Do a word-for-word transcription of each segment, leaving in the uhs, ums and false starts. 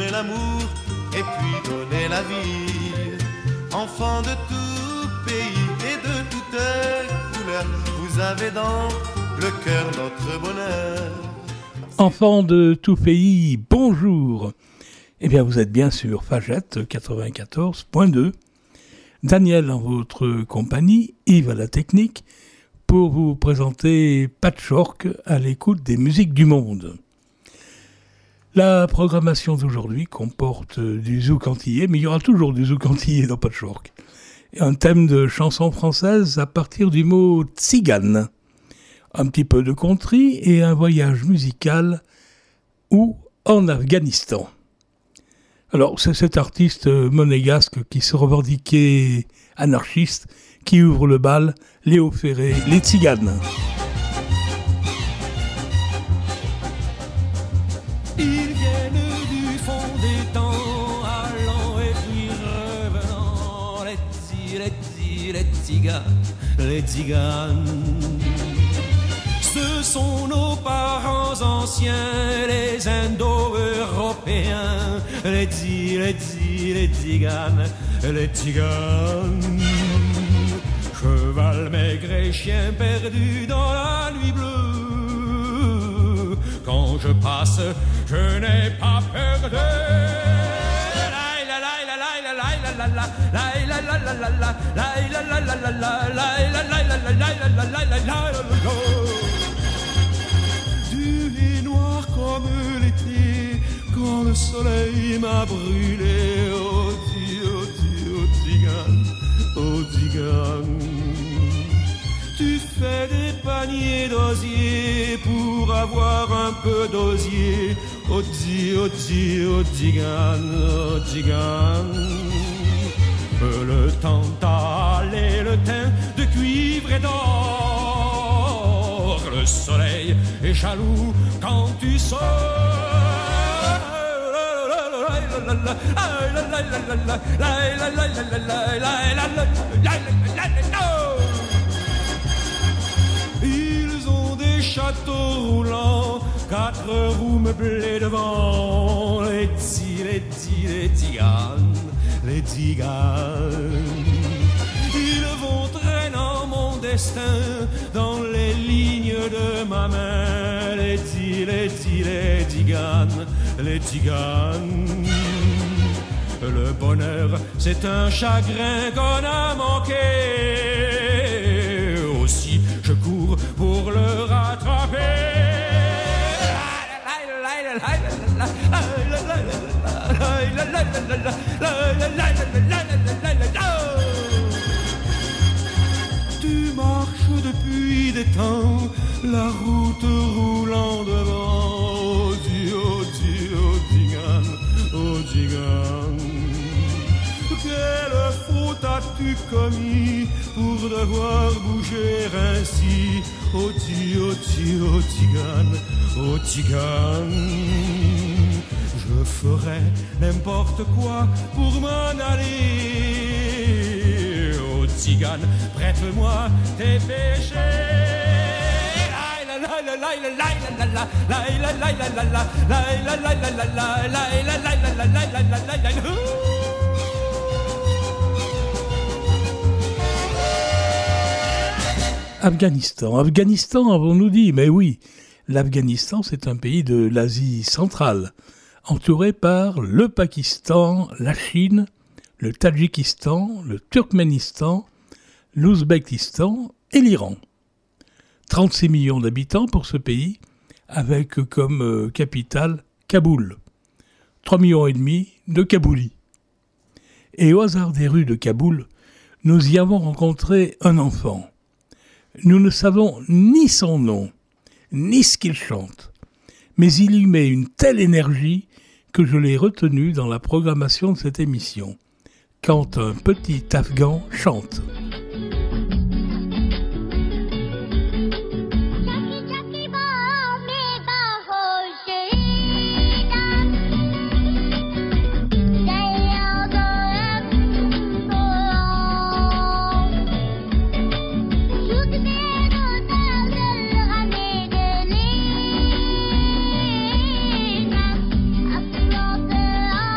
donner l'amour et puis donner la vie. Enfants de tout pays et de toutes couleurs, vous avez dans le cœur notre bonheur. Enfants de tout pays, bonjour. Eh bien, vous êtes bien sur Fagette quatre-vingt-quatorze point deux. Daniel en votre compagnie, Yves à la technique, pour vous présenter Patchwork à l'écoute des musiques du monde. La programmation d'aujourd'hui comporte du zouk antillais, mais il y aura toujours du zouk antillais dans Patchwork. Et un thème de chanson française à partir du mot tzigane. Un petit peu de country et un voyage musical ou en Afghanistan. Alors, c'est cet artiste monégasque qui se revendiquait anarchiste qui ouvre le bal, Léo Ferré, les Tziganes. Ils viennent du fond des temps, allant et puis revenant, les tzi, les tzi, les tziganes, les tziganes. Ce sont nos parents anciens, les Indo-Européens, les tzi, les tzi, les tziganes, les tziganes. Cheval maigre et chien perdu dans la nuit bleue. Quand je passe, je n'ai pas peur de. Du et noir comme l'été, quand le soleil m'a brûlé. Oh, di, oh, di, oh, tzigane, oh, tzigane. Tu fais des paniers d'osier pour avoir un peu d'osier. Oh, di, oh, di, oh, tzigane, oh, tzigane. Le temps d'aller le teint de cuivre et d'or. Le soleil est jaloux quand tu sors. Ils ont des châteaux roulants, quatre roues meublées devant. Les tzi, les tzi, les tziganes, les tziganes. Ils vont traînant mon destin dans les lignes de ma main. Les tzi, les tzi, les tziganes, les tziganes. Le bonheur, c'est un chagrin qu'on a manqué. Aussi, je cours pour le rattraper. Tu marches depuis des temps, la route roulant devant. Oh, di, oh, di, oh, tzigane, oh, tzigane. Quelle faute as-tu commis pour devoir bouger ainsi? Oh, di, oh, di, oh, tzigane, oh, tzigane. Je ferai n'importe quoi pour m'en aller. Oh, tzigane, prête-moi tes péchés. Afghanistan, Afghanistan, avons-nous dit? Mais oui, l'Afghanistan, c'est un pays de l'Asie centrale, entouré par le Pakistan, la Chine, le Tadjikistan, le Turkménistan, l'Ouzbékistan et l'Iran. trente-six millions d'habitants pour ce pays, avec comme capitale Kaboul. trois millions et demi de Kaboulis. Et au hasard des rues de Kaboul, nous y avons rencontré un enfant. Nous ne savons ni son nom, ni ce qu'il chante, mais il y met une telle énergie que je l'ai retenu dans la programmation de cette émission, quand un petit Afghan chante. After all the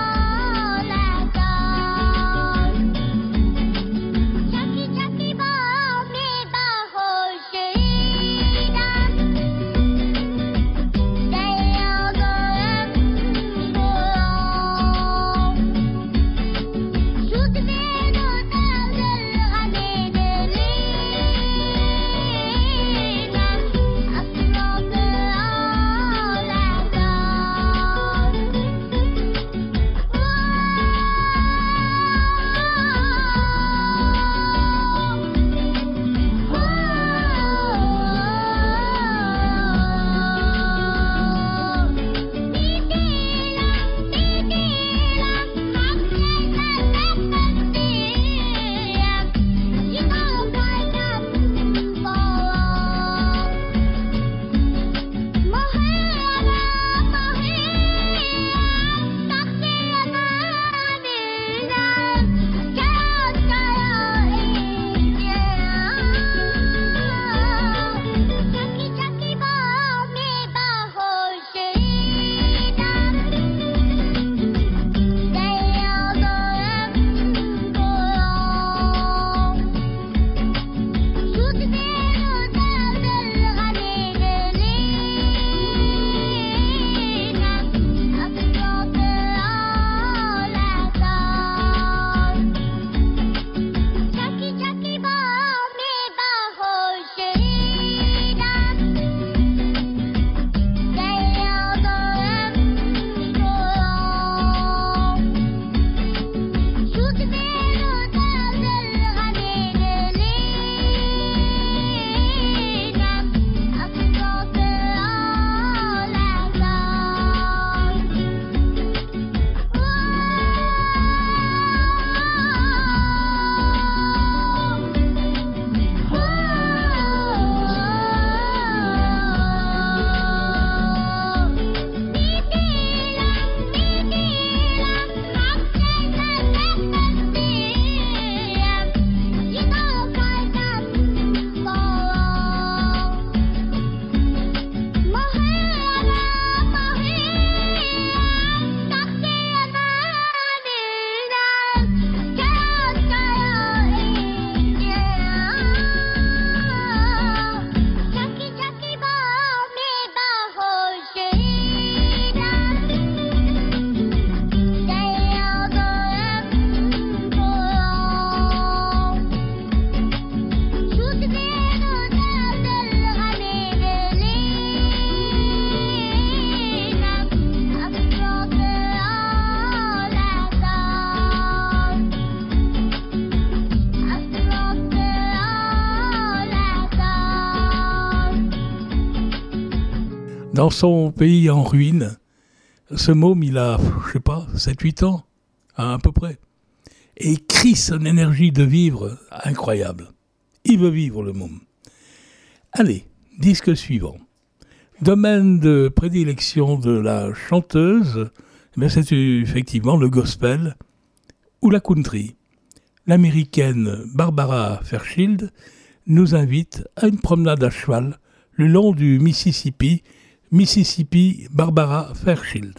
dans son pays en ruine. Ce môme, il a, je sais pas, sept huit ans, à peu près. Et il crie son énergie de vivre incroyable. Il veut vivre, le môme. Allez, disque suivant. Domaine de prédilection de la chanteuse, eh c'est effectivement le gospel ou la country. L'américaine Barbara Fairchild nous invite à une promenade à cheval le long du Mississippi. Mississippi, Barbara Fairchild.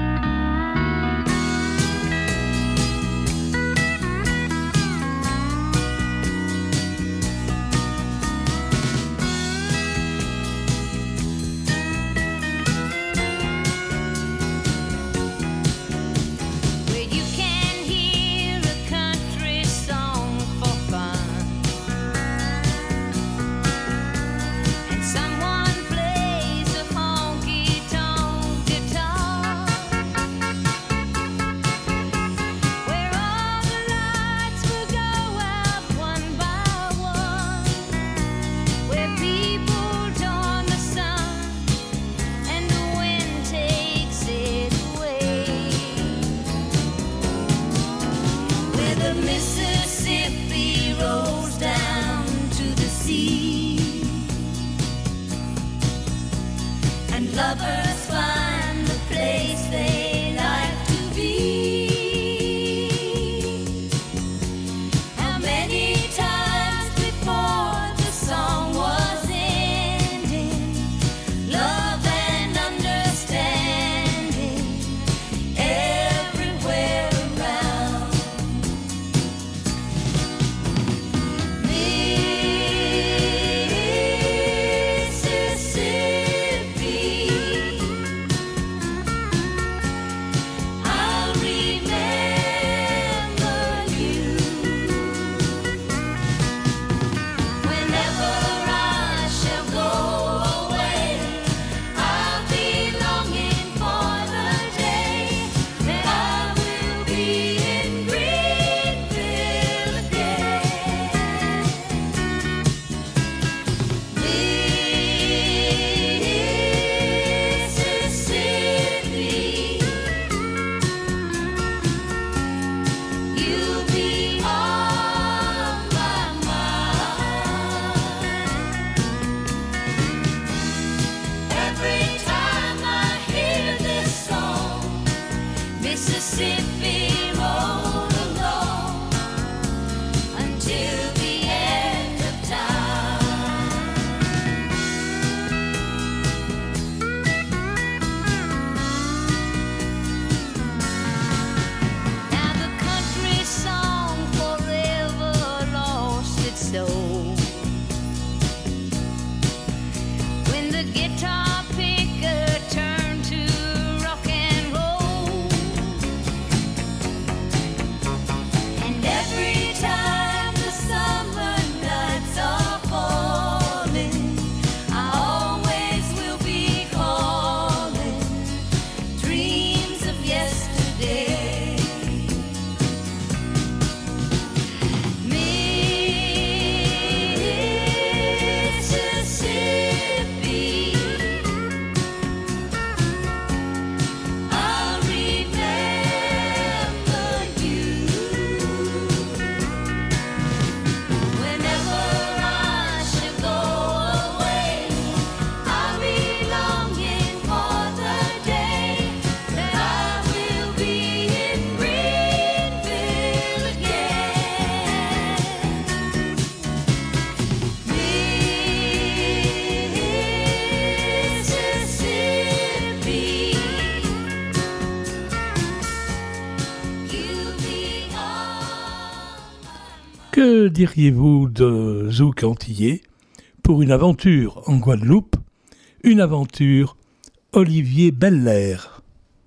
Que diriez-vous de Zouk Antillais pour une aventure en Guadeloupe, une aventure Olivier Belair?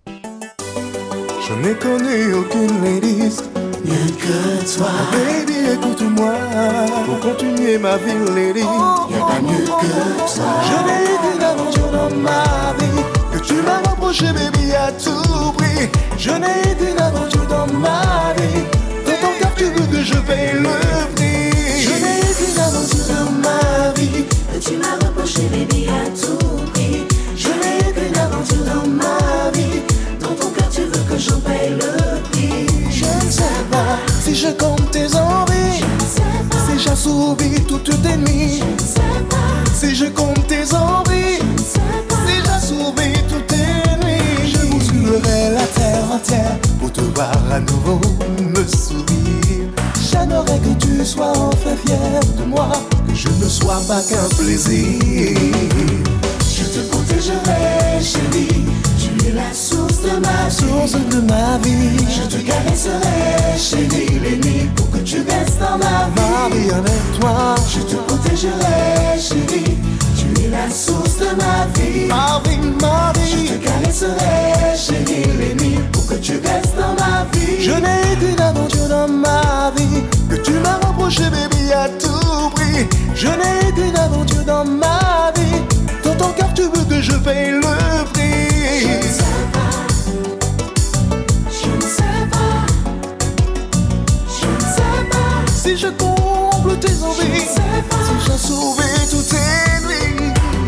Je n'ai connu aucune ladies mieux que toi. Baby, écoute-moi, pour continuer ma vie, lady, y'a pas mieux que toi. Je n'ai eu qu'une aventure dans ma vie, que tu m'as reproché, baby, à tout prix. Je n'ai eu qu'une aventure dans ma vie, dans ton cœur tu veux que je paye le prix. Je n'ai eu qu'une aventure dans ma vie, que tu m'as reproché, baby, à tout prix. Je n'ai eu Si je compte tes envies, si j'assouvis toutes tes nuits, si je compte tes envies, si j'assouvis toutes tes nuits, je bousculerai la terre entière pour te voir à nouveau me sourire. J'aimerais que tu sois enfin fier de moi, que je ne sois pas qu'un plaisir. Je te protégerai, chérie, tu es la source de ma vie, source de ma vie. Je te caresserai, chérie, les nuits pour que tu restes dans ma vie. Marie, avec toi, je te protégerai, chérie, tu es la source de ma vie. Marie, Marie, je te caresserai, chérie, les nuits pour que tu restes dans ma vie. Je n'ai qu'une aventure dans ma vie que tu m'as reproché, baby, à tout prix. Je n'ai qu'une aventure dans ma vie. Dans ton cœur, tu veux que je paye le prix. Je ne sais pas, je ne sais pas, je ne sais pas si je comble tes envies, si j'ai sauvé toutes tes nuits.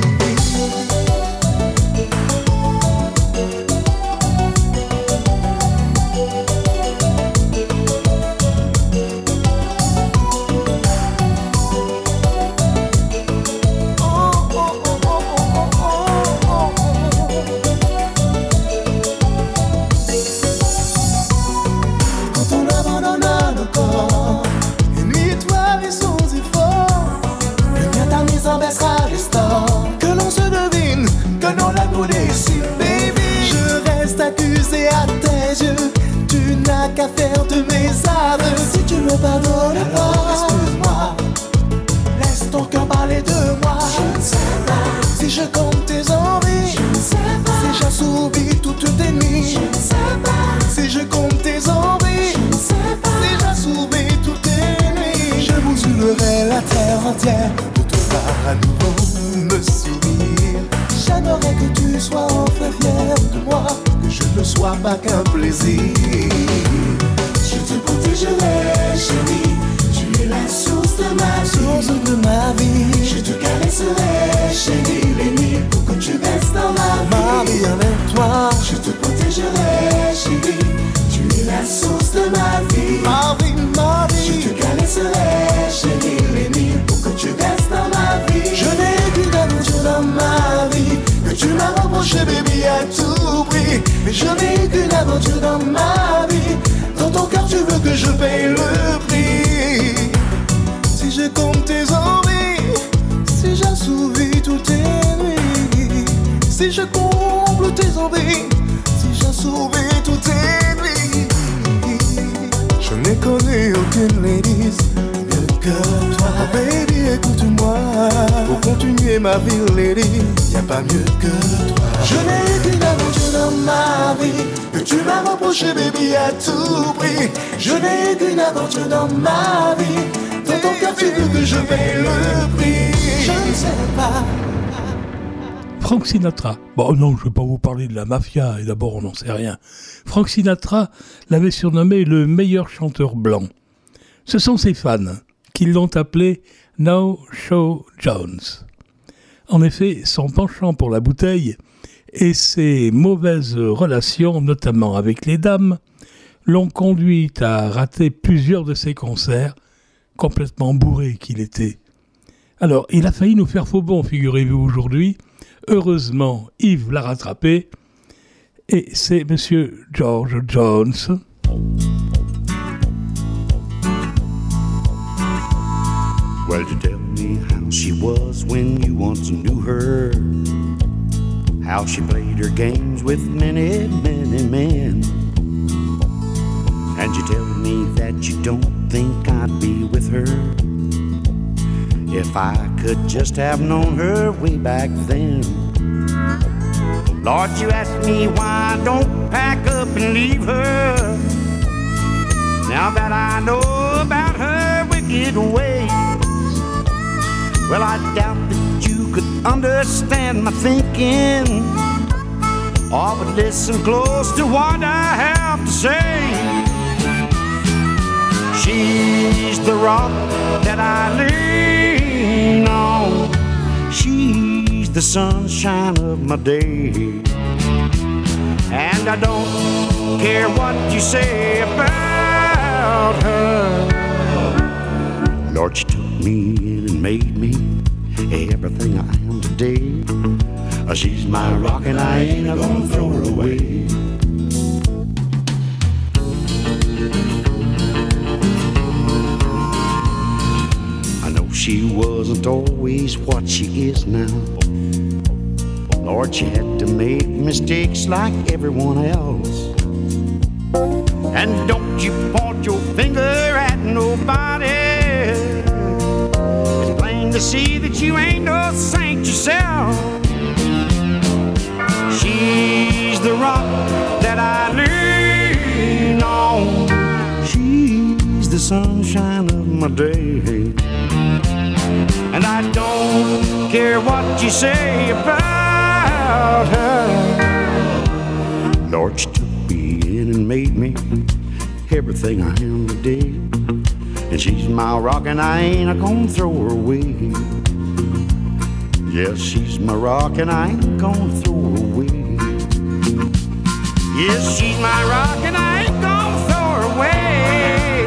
Que l'on se devine, que l'on la nous décide, baby. Je reste accusé à tes yeux, tu n'as qu'à faire de mes aveux. Si tu me pardonnes, alors excuse-moi, laisse ton cœur parler de moi. Je ne sais pas si je compte tes envies, je ne sais pas si j'assouvis toutes tes nuits, je ne sais pas si je compte tes envies, je ne sais pas si j'assouvis toutes tes nuits. Je bousculerai la terre entière pour te voir à nouveau me sourire. J'aimerais que tu sois enfin fier de moi, que je ne sois pas qu'un plaisir. Je te protégerai, chérie, tu es la source de ma vie, source de ma vie. Je te caresserai, chérie, les nuits pour que tu restes dans ma vie. Marie, avec toi, je te protégerai, chérie, tu es la source de ma vie. Marie, Marie, je te caresserai, chérie, les nuits pour que tu restes dans ma vie. Je n'ai qu'une aventure dans ma vie que tu m'as reproché, baby, à tout prix. Mais je n'ai qu'une aventure dans ma vie. Dans ton cœur, tu veux que je paye le prix. Si je compte tes envies, si j'assouvis toutes tes nuits, si je comble tes envies, si j'assouvis toutes tes nuits. Je n'ai connu aucune ladies mieux que toi. Oh baby, écoute-moi, pour continuer ma vie, lady, y'a pas mieux que toi. Je n'ai qu'une aventure dans ma vie que tu m'as reproché, baby, à tout prix. Je n'ai qu'une aventure dans ma vie. Dans ton cœur, tu veux que je paye le prix. Je ne sais pas. Frank Sinatra. Bon, non, je ne vais pas vous parler de la mafia, et d'abord, on n'en sait rien. Frank Sinatra l'avait surnommé le meilleur chanteur blanc. Ce sont ses fans qui l'ont appelé No Show Jones. En effet, son penchant pour la bouteille et ses mauvaises relations, notamment avec les dames, l'ont conduit à rater plusieurs de ses concerts, complètement bourré qu'il était. Alors, il a failli nous faire faux bon, figurez-vous, aujourd'hui. Heureusement, Yves l'a rattrapé, et c'est Monsieur George Jones. Well, you tell me how she was when you once knew her, how she played her games with many, many men, and you tell me that you don't think I'd be with her if I could just have known her way back then. Lord, you ask me why I don't pack up and leave her, now that I know about her wicked ways. Well, I doubt that you could understand my thinking, or but listen close to what I have to say. She's the rock that I lean on, she's the sunshine of my day, and I don't care what you say about her, Lord, she took me in and made me everything I am today. She's my rock and I ain't gonna throw her away. I know she wasn't always what she is now. Lord, she had to make mistakes like everyone else. And don't you point your finger at nobody. It's plain to see that you ain't no saint yourself. She's the rock that I lean on. She's the sunshine of my day. And I don't care what you say about her. Lord, she took me in and made me everything I am today. And she's my rock and I ain't gonna throw her away. Yes, she's my rock and I ain't gonna throw her away. Yes, she's my rock and I ain't gonna throw her away.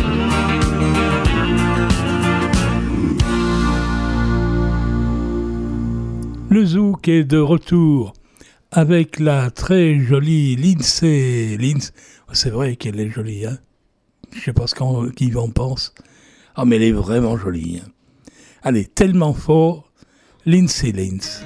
Le zouk est de retour avec la très jolie Lindsay. Lindsay, c'est vrai qu'elle est jolie, hein. Je sais pas ce qu'on, qui en pense. Ah, mais elle est vraiment jolie. Hein. Allez, tellement fort, Lindsay Lindsay.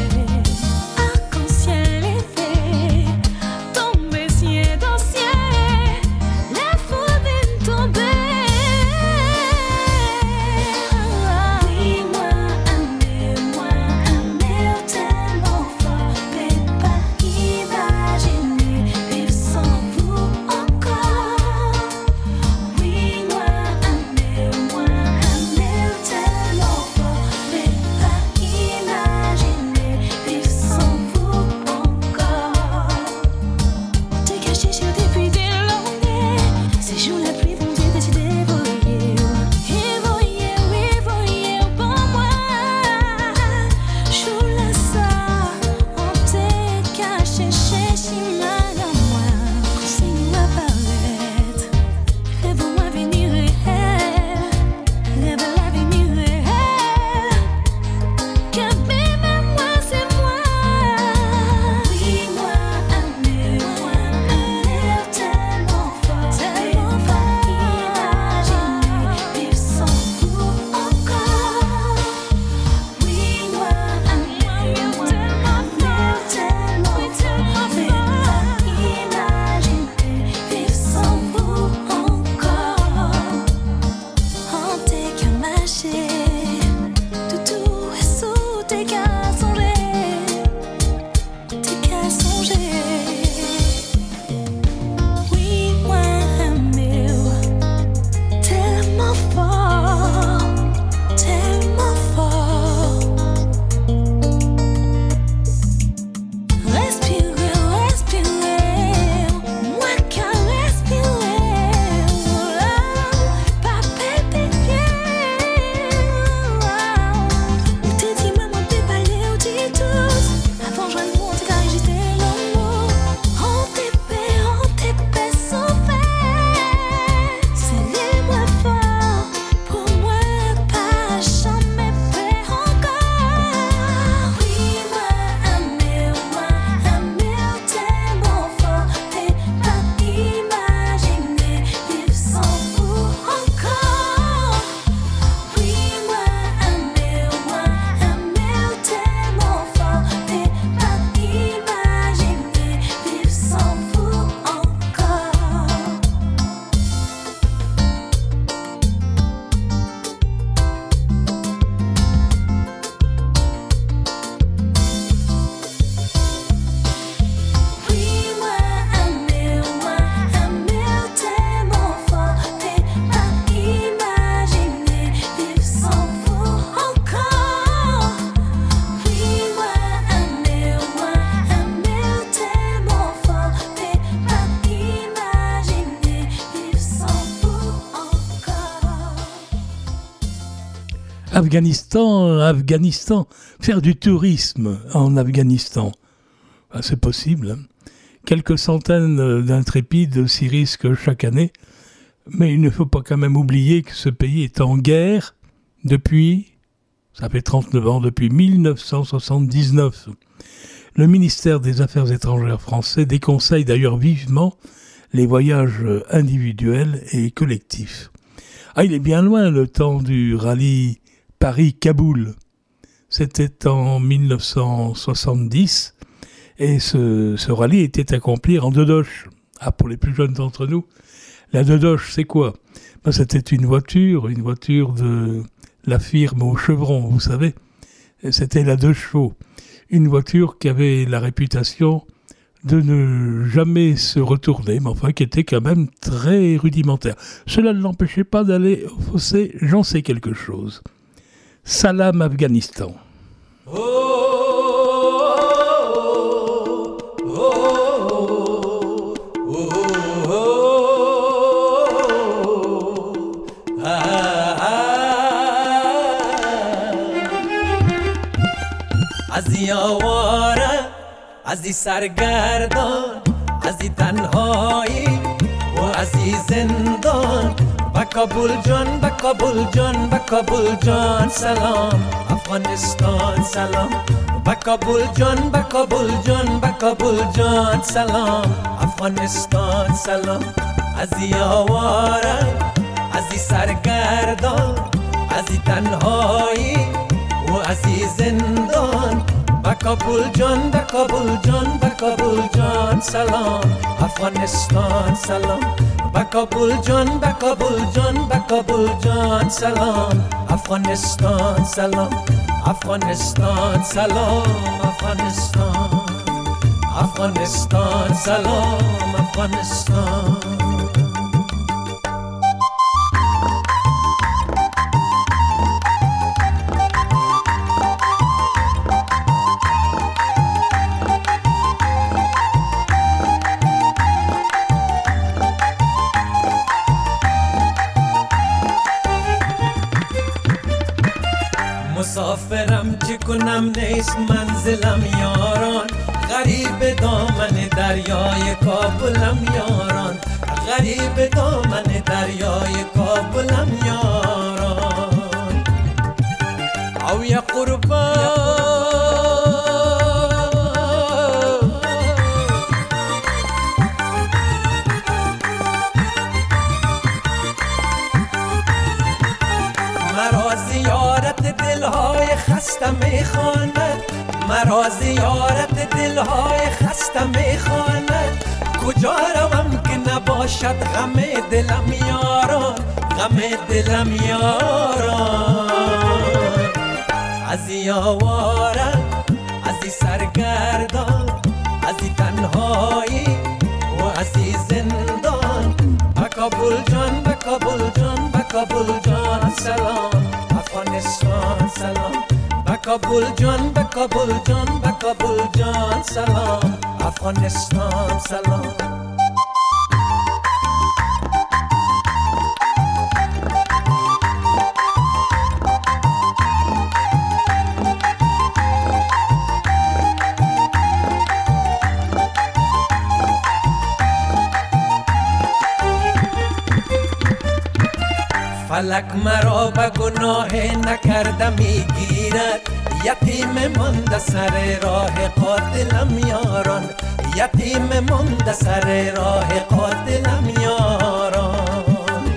Arc-en-ciel est fait, tomber ciel dans ciel. Afghanistan, Afghanistan, faire du tourisme en Afghanistan, ben, c'est possible. Hein. Quelques centaines d'intrépides s'y risquent chaque année, mais il ne faut pas quand même oublier que ce pays est en guerre depuis, ça fait trente-neuf ans, depuis mille neuf cent soixante-dix-neuf. Le ministère des Affaires étrangères français déconseille d'ailleurs vivement les voyages individuels et collectifs. Ah, il est bien loin le temps du rallye Paris-Kaboul. C'était en mille neuf cent soixante-dix et ce, ce rallye était accompli en dodoche. Ah, pour les plus jeunes d'entre nous, la dodoche, c'est quoi? Ben, c'était une voiture, une voiture de la firme au chevron, vous savez. C'était la deux chevaux. Une voiture qui avait la réputation de ne jamais se retourner, mais enfin qui était quand même très rudimentaire. Cela ne l'empêchait pas d'aller au fossé, j'en sais quelque chose. Salam Afghanistan. Oh, oh, oh, oh, oh, ah, ah. ازی سرگردان ازی تنهایی و ازی زندان با کابل جان با کابل جان با کابل جان سلام افغانستان سلام با کابل جان با کابل جان با کابل جان سلام افغانستان سلام ازی آواره ازی سرگردان ازی تنهایی و ازی زندان با کابل جان با کابل جان با کابل جان سلام افغانستان سلام با کابل جان با کابل جان با کابل جان سلام افغانستان سلام افغانستان سلام افغانستان افغانستان سلام افغانستان مسافرم چه کنم نیست منزلم یاران غریب دامن دریای کابلم یاران غریب دامن دریای کابلم یاران او یا قربان مرا زیارت دلهای خسته میخواند مرا زیارت دلهای خسته میخواند کجا روم که نباشد غم دلم یاران غم دلم یاران ازی آواره ازی سرگردان ازی تنهایی و ازی زندان با کابل جان با کابل جان با کابل جان سلام افغانستان سلام با کابل جان با کابل جان با کابل جان سلام افغانستان سلام فلک مرا به گناه نکرده میگیرد یتیم مانده سر راه قاتلم یاران یتیم مانده سر راه قاتلم یاران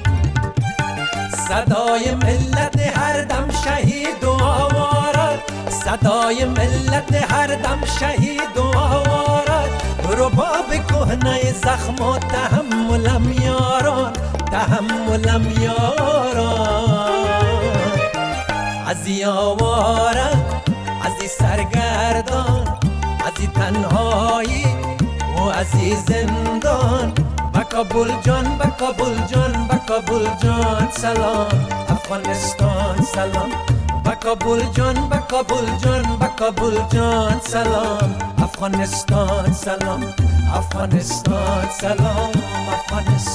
صدای ملت هر دم شهید و آوارد صدای ملت هر دم شهید و آوارد رباب کهنه زخم و تحملم یاران تحملم یاران ازی آواره ازی سرگردان ازی تنهایی و ازی زندان با کابل جان با کابل جان با کابل جان سلام افغانستان سلام با کابل جان با کابل جان با کابل جان سلام افغانستان سلام افغانستان سلام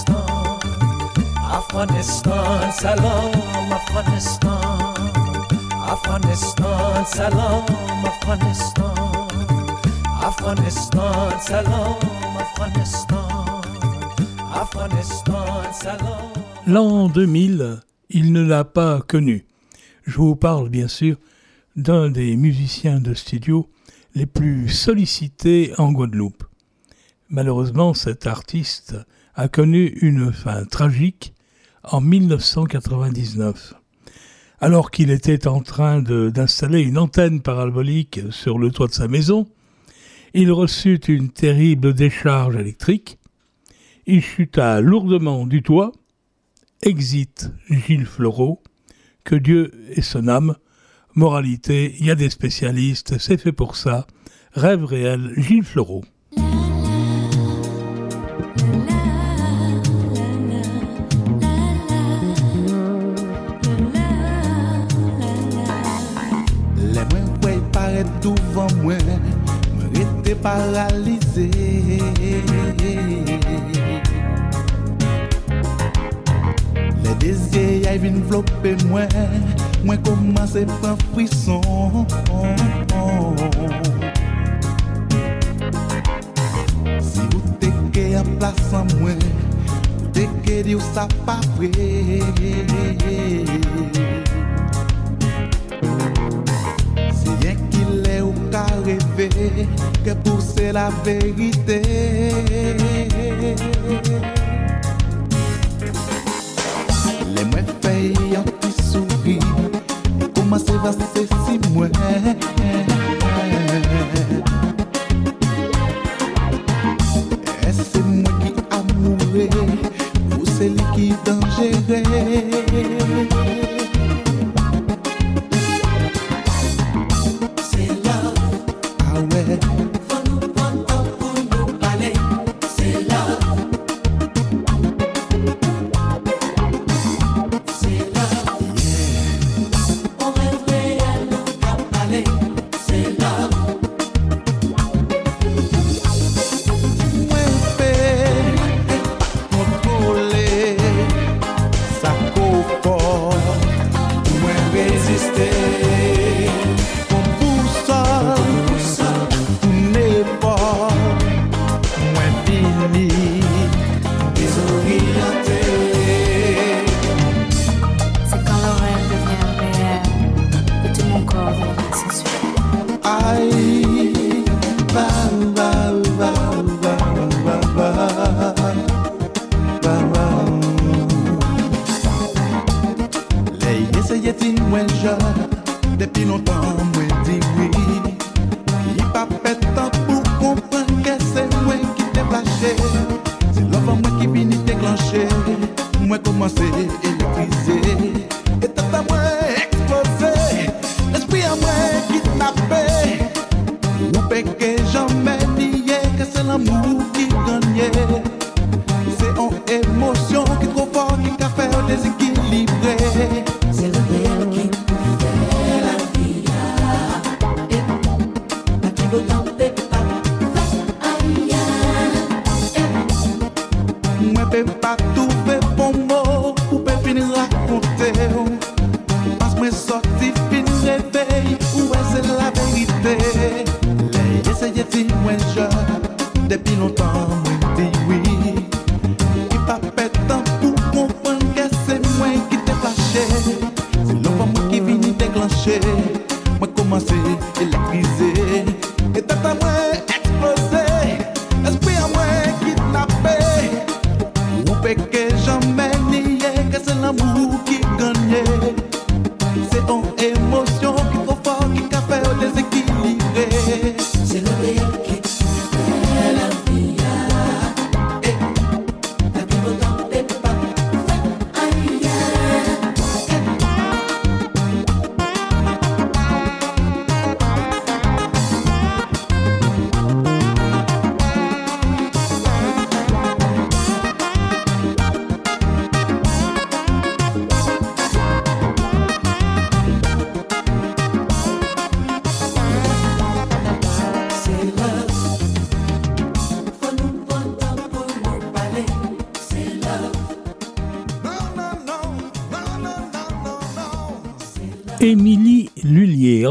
افغانستان افغانستان سلام افغانستان Afghanistan, salam, Afghanistan. Afghanistan, salam, Afghanistan. Afghanistan, salam. L'an deux mille, il ne l'a pas connu. Je vous parle bien sûr d'un des musiciens de studio les plus sollicités en Guadeloupe. Malheureusement, cet artiste a connu une fin tragique en dix-neuf cent quatre-vingt-dix-neuf. Alors qu'il était en train de, d'installer une antenne parabolique sur le toit de sa maison, il reçut une terrible décharge électrique. Il chuta lourdement du toit. Exit Gilles Fleureau, que Dieu ait son âme. Moralité, il y a des spécialistes, c'est fait pour ça. Rêve réel, Gilles Fleureau. Devant moi, moi j'étais paralysé. Les désirs viennent flopper moi, moi commence à prendre frisson. Si vous t'équez en place en moi, vous t'équez dire ça pas vrai. Qu'à rêver, que pour c'est la vérité. Les moins payent un petit sourire, comment c'est va c'est si moi. Est-ce c'est moi qui amouré ou c'est lui qui dangereux?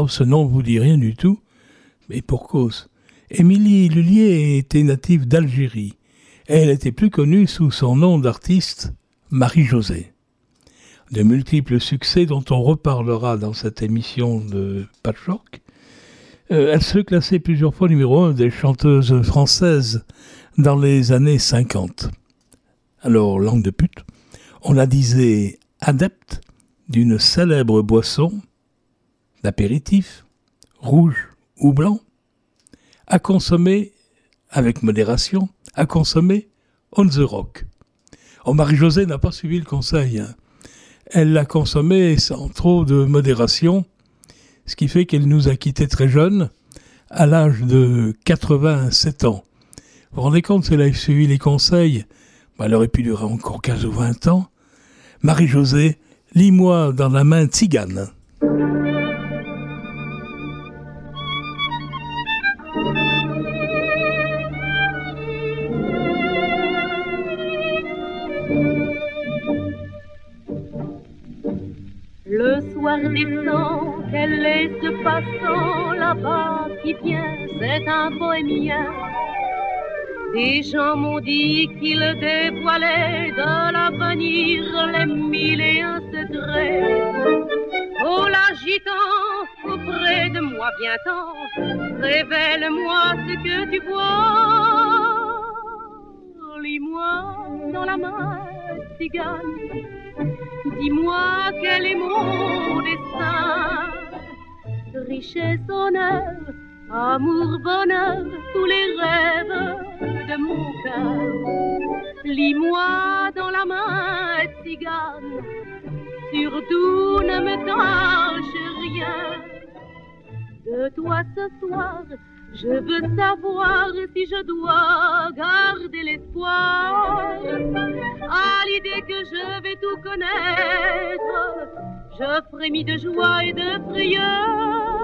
Non, ce nom ne vous dit rien du tout, mais pour cause. Émilie Lullier était native d'Algérie. Elle était plus connue sous son nom d'artiste, Marie-Josée. De multiples succès dont on reparlera dans cette émission de Patchwork. Euh, elle se classait plusieurs fois numéro un des chanteuses françaises dans les années cinquante. Alors, langue de pute, on la disait adepte d'une célèbre boisson, d'apéritif, rouge ou blanc, à consommer avec modération, à consommer on the rock. Oh, Marie-Josée n'a pas suivi le conseil. Hein. Elle l'a consommé sans trop de modération, ce qui fait qu'elle nous a quittés très jeunes, à l'âge de quatre-vingt-sept ans. Vous vous rendez compte, si elle avait suivi les conseils, bah, elle aurait pu durer encore quinze ou vingt ans. Marie-Josée, lis-moi dans la main tzigane. Le soir descend, quel est ce passant là-bas qui vient, c'est un bohémien. Des gens m'ont dit qu'il dévoilait de l'avenir les mille et un secrets. Oh l'agitant, auprès de moi viens-t'en, révèle-moi ce que tu vois. Lis-moi dans la main tzigane, dis-moi quel est mon destin. Richesse, honneur, amour, bonheur, tous les rêves de mon cœur. Lis-moi dans la main tzigane, surtout ne me cache rien. De toi ce soir, je veux savoir si je dois garder l'espoir. À l'idée que je vais tout connaître, je frémis de joie et de frayeur.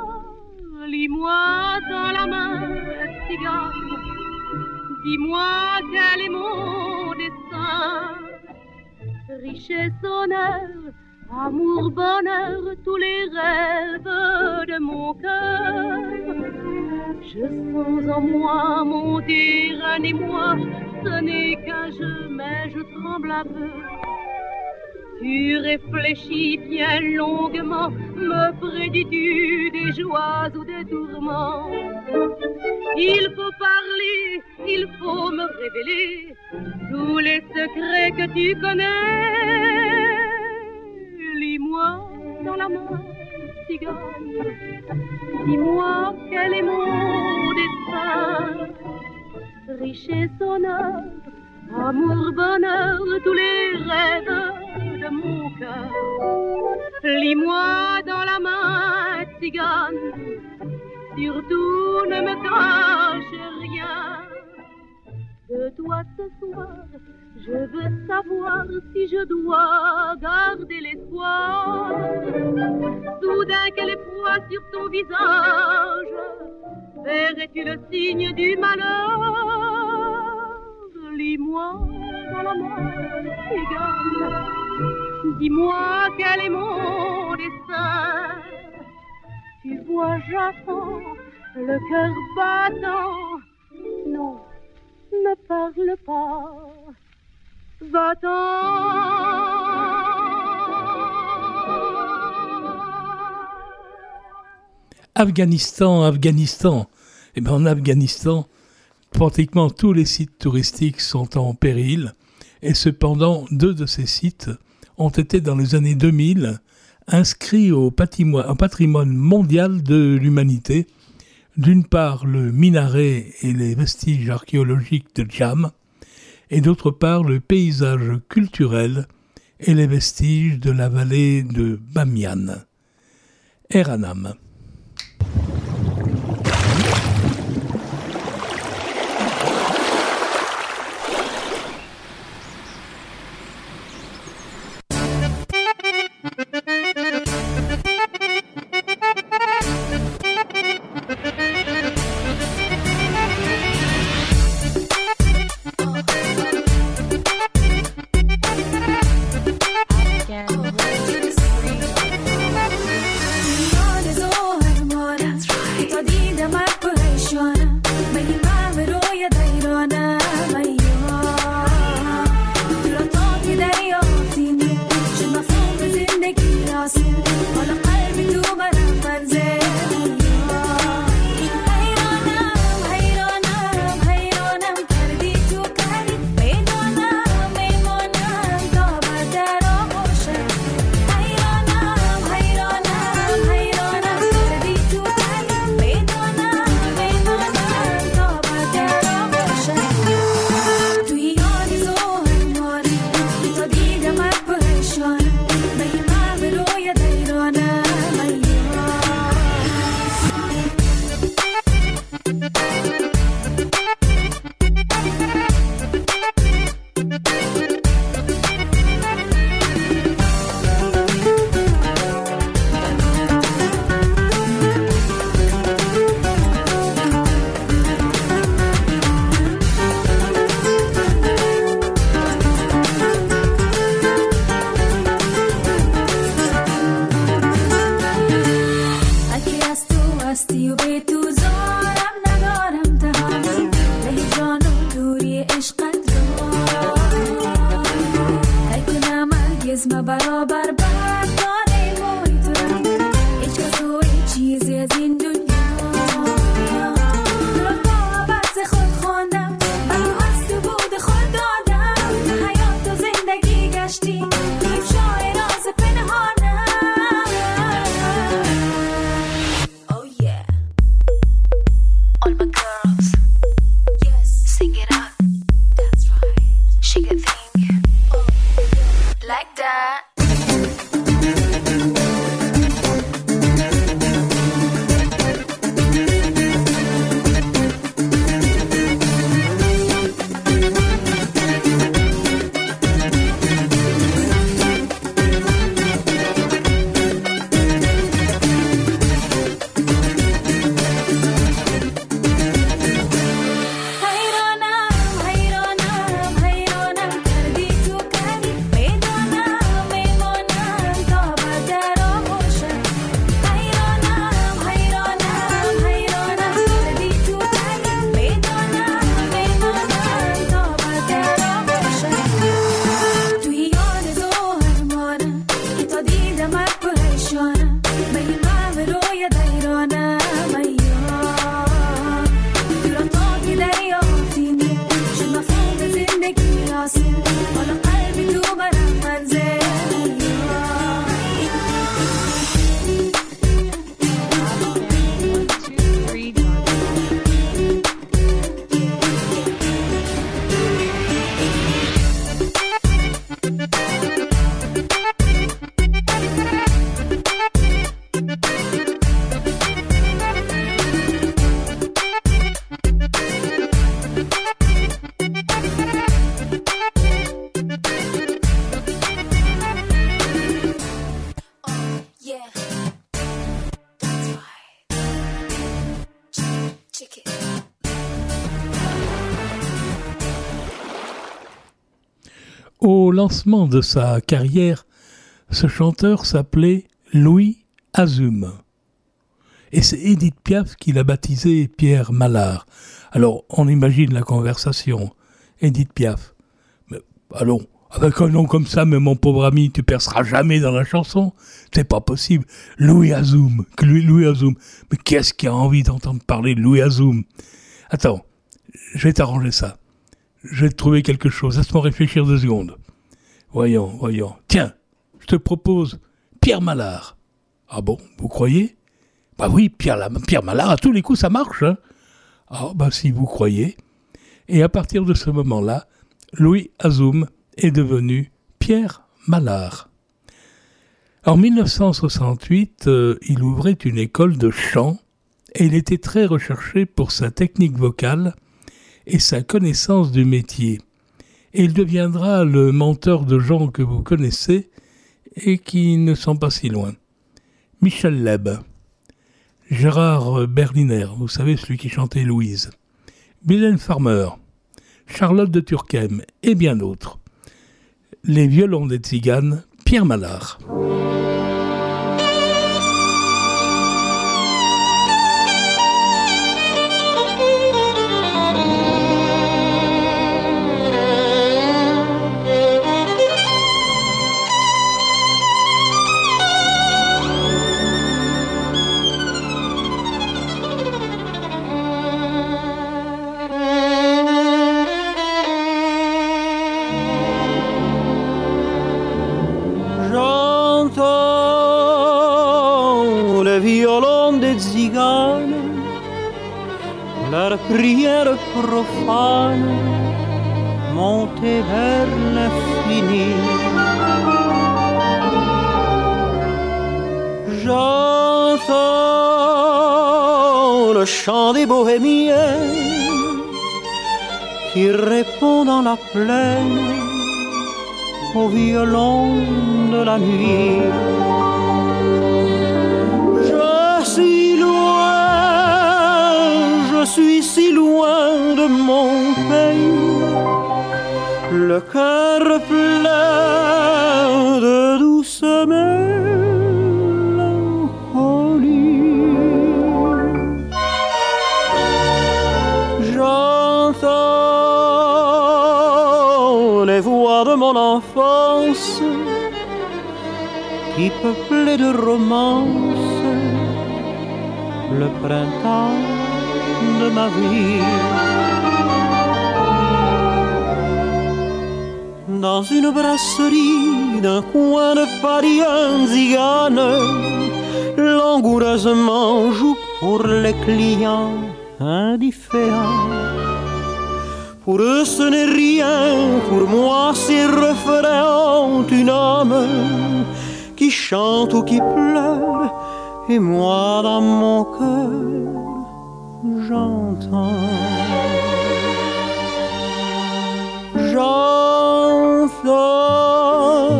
Lis-moi dans la main tzigane, dis-moi quel est mon destin. Richesse, honneur, amour, bonheur, tous les rêves de mon cœur. Je sens en moi monter un émoi, ce n'est qu'un jeu, mais je tremble un peu. Tu réfléchis bien longuement, me prédis-tu des joies ou des tourments? Il faut parler, il faut me révéler tous les secrets que tu connais. Lis-moi dans la main tzigane, dis-moi quel est mon destin. Richesse, honneur, amour, bonheur, tous les rêves de mon cœur. Lis-moi dans la main tzigane, surtout ne me cache rien. De toi ce soir, je veux savoir si je dois garder l'espoir. Soudain quel effroi sur ton visage, verrais-tu le signe du malheur? Lis-moi dans la main tzigane, dis-moi quel est mon destin. Tu vois, j'attends, le cœur battant. Non, ne parle pas, va-t'en. Afghanistan, Afghanistan. Eh bien, en Afghanistan, pratiquement tous les sites touristiques sont en péril. Et cependant, deux de ces sites ont été dans les années deux mille inscrits au patrimoine, au patrimoine mondial de l'humanité. D'une part, le minaret et les vestiges archéologiques de Jam, et d'autre part, le paysage culturel et les vestiges de la vallée de Bamiyan. Eranam. Is دیدم پریشانم مگه من به روی دیرانم تو تا که دریافتیم شد مفهوم زندگی راسیم حالا قلبی تو برم منزل Au lancement de sa carrière, ce chanteur s'appelait Louis Azum. Et c'est Édith Piaf qui l'a baptisé Pierre Mallard. Alors, on imagine la conversation. Édith Piaf. Mais allons, avec un nom comme ça, mais mon pauvre ami, tu perceras jamais dans la chanson. C'est pas possible. Louis Azum. Louis, Louis Azum. Mais qu'est-ce qui a envie d'entendre parler de Louis Azum? Attends, je vais t'arranger ça. Je vais te trouver quelque chose. Laisse-moi réfléchir deux secondes. Voyons, voyons. Tiens, je te propose Pierre Mallard. Ah bon, vous croyez? Bah oui, Pierre, la, Pierre Mallard, à tous les coups, ça marche. Hein. Ah bah si vous croyez. Et à partir de ce moment-là, Louis Azum est devenu Pierre Mallard. En dix-neuf cent soixante-huit, euh, il ouvrait une école de chant et il était très recherché pour sa technique vocale et sa connaissance du métier. Et il deviendra le mentor de gens que vous connaissez et qui ne sont pas si loin. Michel Leb, Gérard Berliner, vous savez, celui qui chantait Louise, Mylène Farmer, Charlotte de Turckheim et bien d'autres. Les violons des Tziganes, Pierre Mallard. ziganes, leurs prières profanes monter vers l'infini. J'entends le chant des bohémiens qui répond dans la plaine au violon de la nuit. Je suis loin, je suis si loin de mon pays, le cœur plein de douce mélancolie. J'entends les voix de mon enfance qui peuplaient de romances le printemps de ma vie. Dans une brasserie d'un coin de Paris, un zigane langoureusement joue pour les clients indifférents. Pour eux ce n'est rien, pour moi ces refrains ont une âme qui chante ou qui pleure, et moi dans mon cœur j'entends. J'entends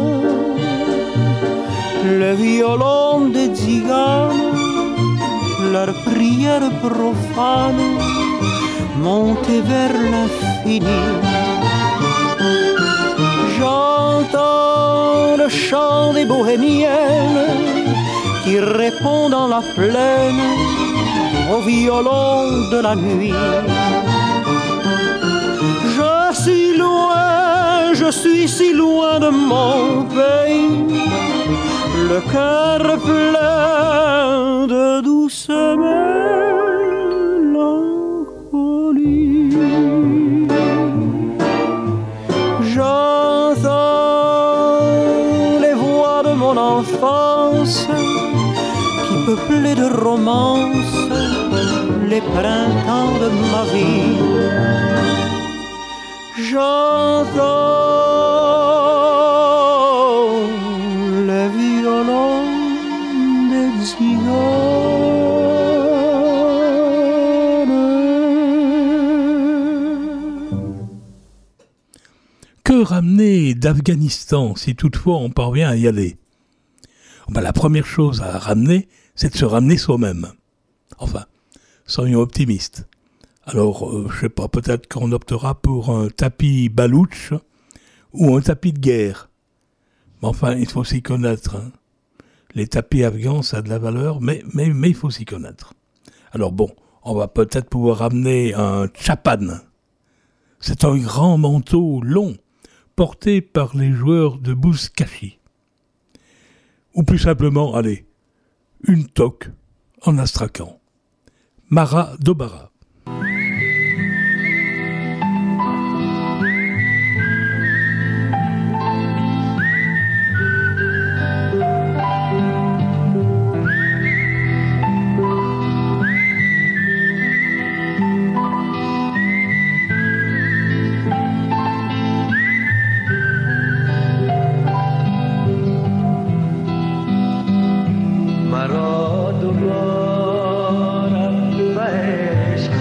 le violon des tziganes, leurs prières profanes monter vers l'infini. J'entends le chant des bohémiennes qui répond dans la plaine au violon de la nuit. Je suis loin, je suis si loin de mon pays, le cœur plein de douce mélancolie. J'entends les voix de mon enfance qui peuplaient de romances les printemps de ma vie. J'entends le violon des ziganes. Que ramener d'Afghanistan si toutefois on parvient à y aller? Ben, la première chose à ramener, c'est de se ramener soi-même. Enfin, soyons optimistes. Alors, euh, je sais pas, peut-être qu'on optera pour un tapis baloutch ou un tapis de guerre. Mais enfin, il faut s'y connaître. Hein. Les tapis afghans, ça a de la valeur, mais, mais, mais il faut s'y connaître. Alors bon, on va peut-être pouvoir ramener un chapan. C'est un grand manteau long, porté par les joueurs de buzkashi. Ou plus simplement, allez, une toque en astrakhan. Mara Dobara. مرا دوباره به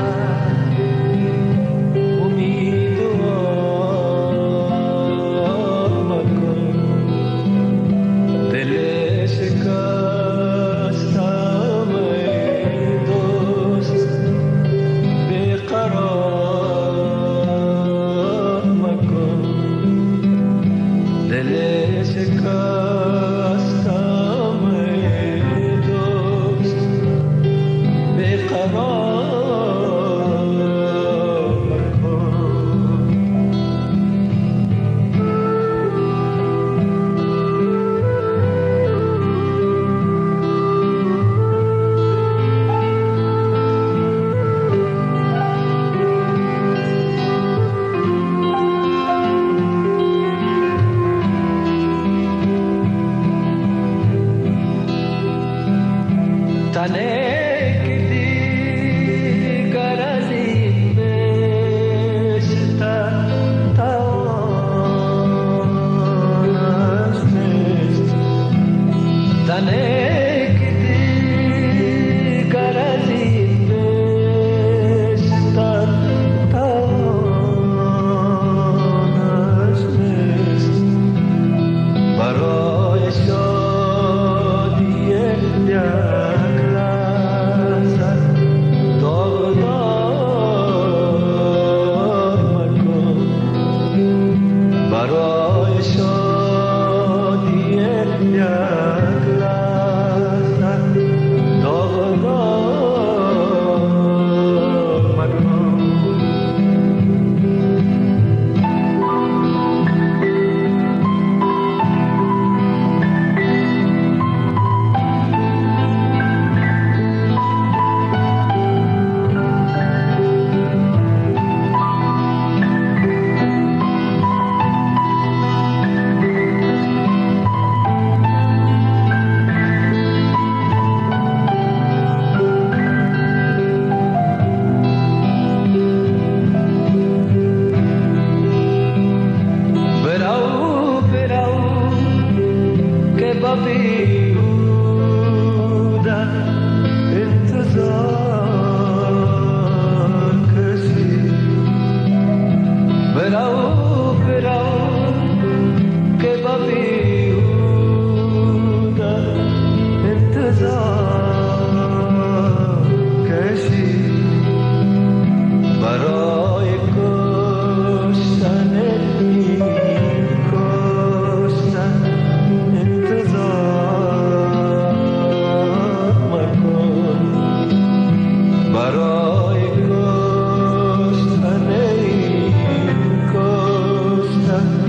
برای کشتن این کشتن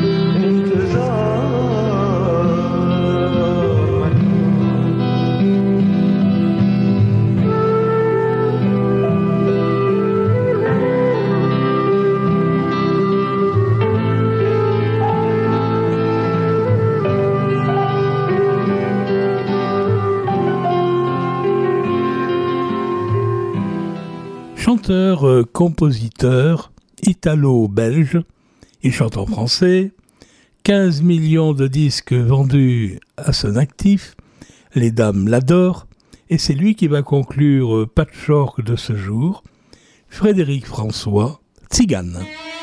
انتظار Chanteur, euh, compositeur, italo-belge, il chante en français, quinze millions de disques vendus à son actif, les dames l'adorent, et c'est lui qui va conclure euh, Patchwork de ce jour, Frédéric François, Tzigane.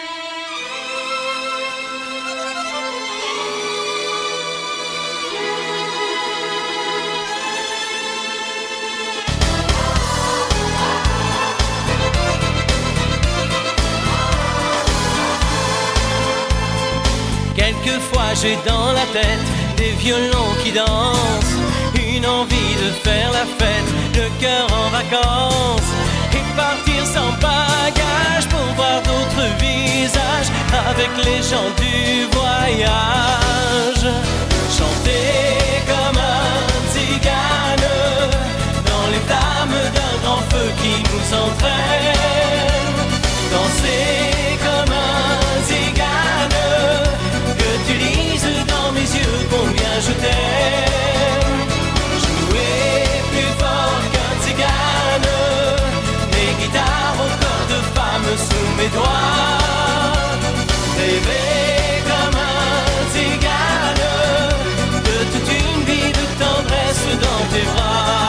Quelquefois j'ai dans la tête des violons qui dansent, une envie de faire la fête, le cœur en vacances, et partir sans bagage pour voir d'autres visages avec les gens du voyage. Chanter comme un tzigane dans les flammes d'un grand feu qui nous entraîne, danser comme un tzigane, que tu lises dans mes yeux combien je t'aime. Jouer plus fort qu'un tzigane, des guitares au corps de femme sous mes doigts. Rêver comme un tzigane, de toute une vie de tendresse dans tes bras.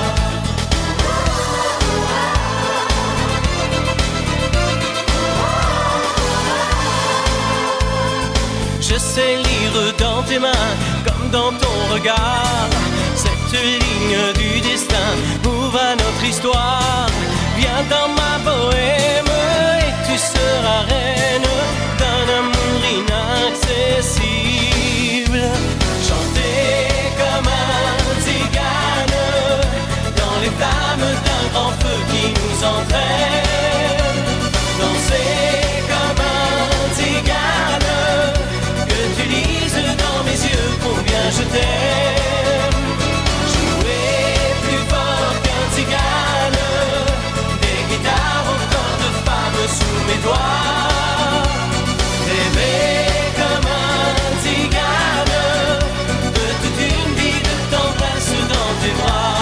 Je sais lire dans tes mains, comme dans ton regard, cette ligne du destin où va notre histoire. Viens dans ma bohème et tu seras reine d'un amour inaccessible. Chanter comme un tzigane dans les flammes d'un grand feu qui nous entraîne, danser comme un tzigane, tu lises dans mes yeux combien je t'aime. Jouer plus fort qu'un tzigane, des guitares au corps de femme sous mes doigts. Rêver comme un tzigane, de toute une vie de tendresse dans tes bras.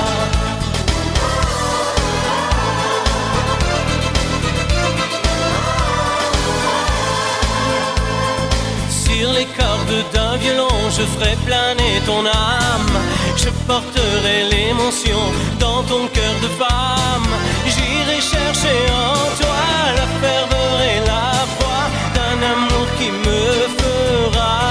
Sur les cordes d'un violon, je ferai planer ton âme. Je porterai l'émotion dans ton cœur de femme. J'irai chercher en toi la ferveur et la foi d'un amour qui me fera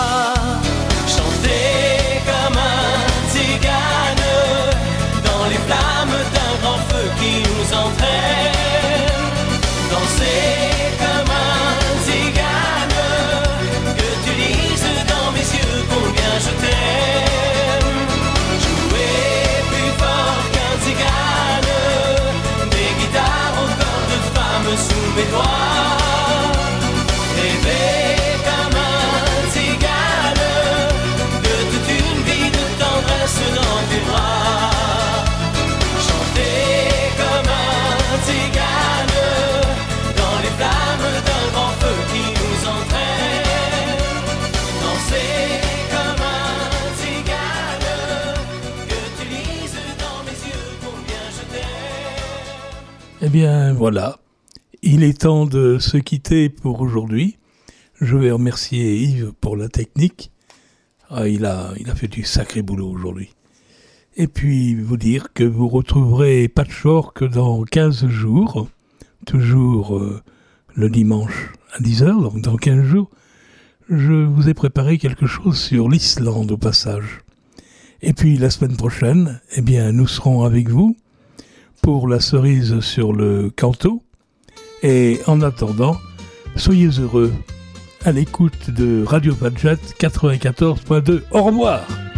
chanter comme un tzigane dans les flammes d'un grand feu qui nous entraîne, danser comme un tzigane, que tu lises dans mes yeux combien je t'aime. Jouer plus fort qu'un tzigane, des guitares au corps de femme sous mes doigts. Rêver comme un tzigane, de toute une vie de tendresse dans tes bras. Chanter comme un tzigane dans les flammes d'un grand feu qui nous entraîne, danser comme un tzigane, que tu lises dans mes yeux combien je t'aime. Eh bien voilà, il est temps de se quitter pour aujourd'hui. Je vais remercier Yves pour la technique. Ah, il a, il a fait du sacré boulot aujourd'hui. Et puis vous dire que vous retrouverez Patchwork dans quinze jours, toujours euh, le dimanche à dix heures, donc dans quinze jours. Je vous ai préparé quelque chose sur l'Islande au passage. Et puis la semaine prochaine, eh bien, nous serons avec vous pour la cerise sur le canto. Et en attendant, soyez heureux à l'écoute de Radio Padjat quatre-vingt-quatorze point deux. Au revoir!